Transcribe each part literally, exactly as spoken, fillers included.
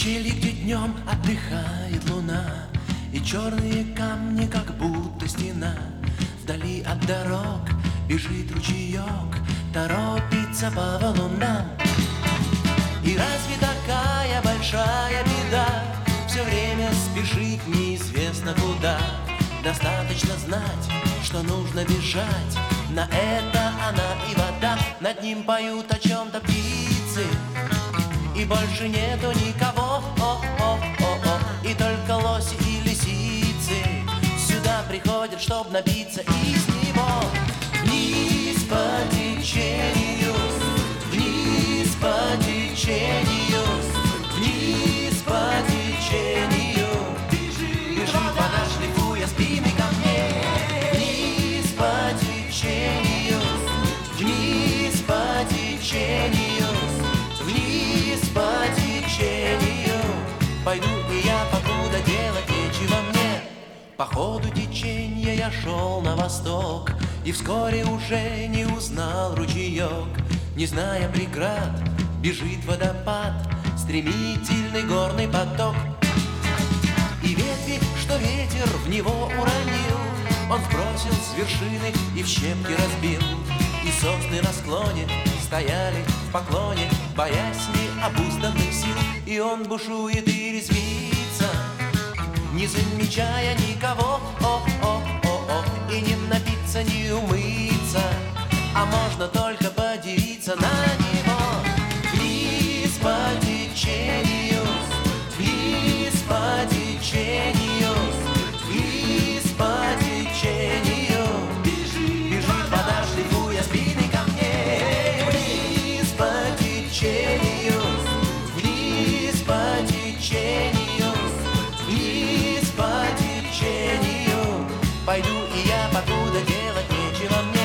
ущелье, где днем отдыхает луна, и черные камни, как будто стена. Вдали от дорог бежит ручеек, торопится по валунам. И разве такая большая беда все время спешить неизвестно куда? Достаточно знать, что нужно бежать, на это она и вода. Над ним поют о чем-то птицы, и больше нету никого, о-о-о-о. И только лоси и лисицы сюда приходят, чтоб набиться из него. Вниз по течению, вниз по течению, вниз по течению. Бежит вода, шлифуя спины камней. Вниз по течению, вниз по течению, вниз по течению. Пойду и я, покуда делать нечего мне. По ходу течения я шел на восток, и вскоре уже не узнал ручеек. Не зная преград, бежит водопад, стремительный горный поток. И ветви, что ветер в него уронил, он сбросил с вершины и в щепки разбил. И сосны на склоне стояли в поклоне, боясь необузданных сил. И он бушует и резвится, не замечая никого, о-о-о-о. И не напиться, не умыться, а можно только подивиться на него. Вниз по течению, вниз по течению, вниз по течению. Бежит вода, шлифуя спины камней. Вниз по течению, вниз по течению, вниз по течению. Пойду и я, покуда делать нечего мне.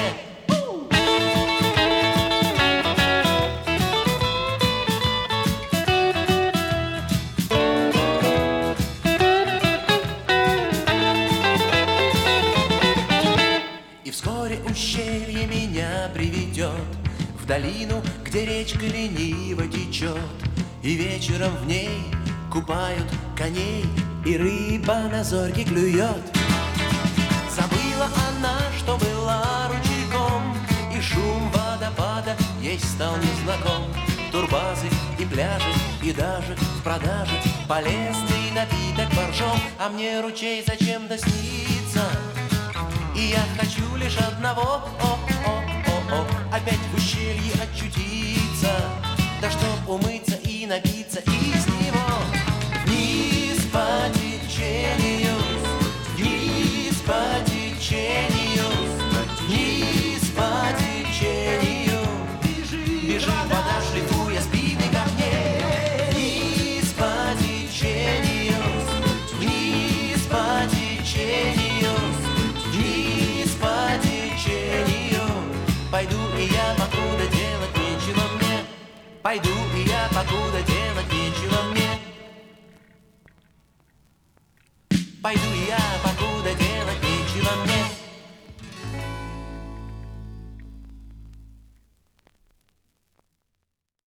И вскоре ущелье меня приведет в долину, где речка лениво течет, и вечером в ней купают коней, и рыба на зорьке клюет. Забыла она, что была ручейком, и шум водопада ей стал незнаком. Турбазы и пляжи, и даже в продаже полезный напиток боржом. А мне ручей зачем-то снится, и я хочу лишь одного, о-о-о-о. Опять в ущелье очутиться, да чтоб умыться и напиться из него. Вниз по течению, вниз по течению, вниз по течению. Бежит вода, шлифуя спины камней. Вниз по течению, вниз по течению, вниз по течению. Пойду и я, покуда делать нечего мне. Пойду и я, покуда делать нечего мне. Пойду и я,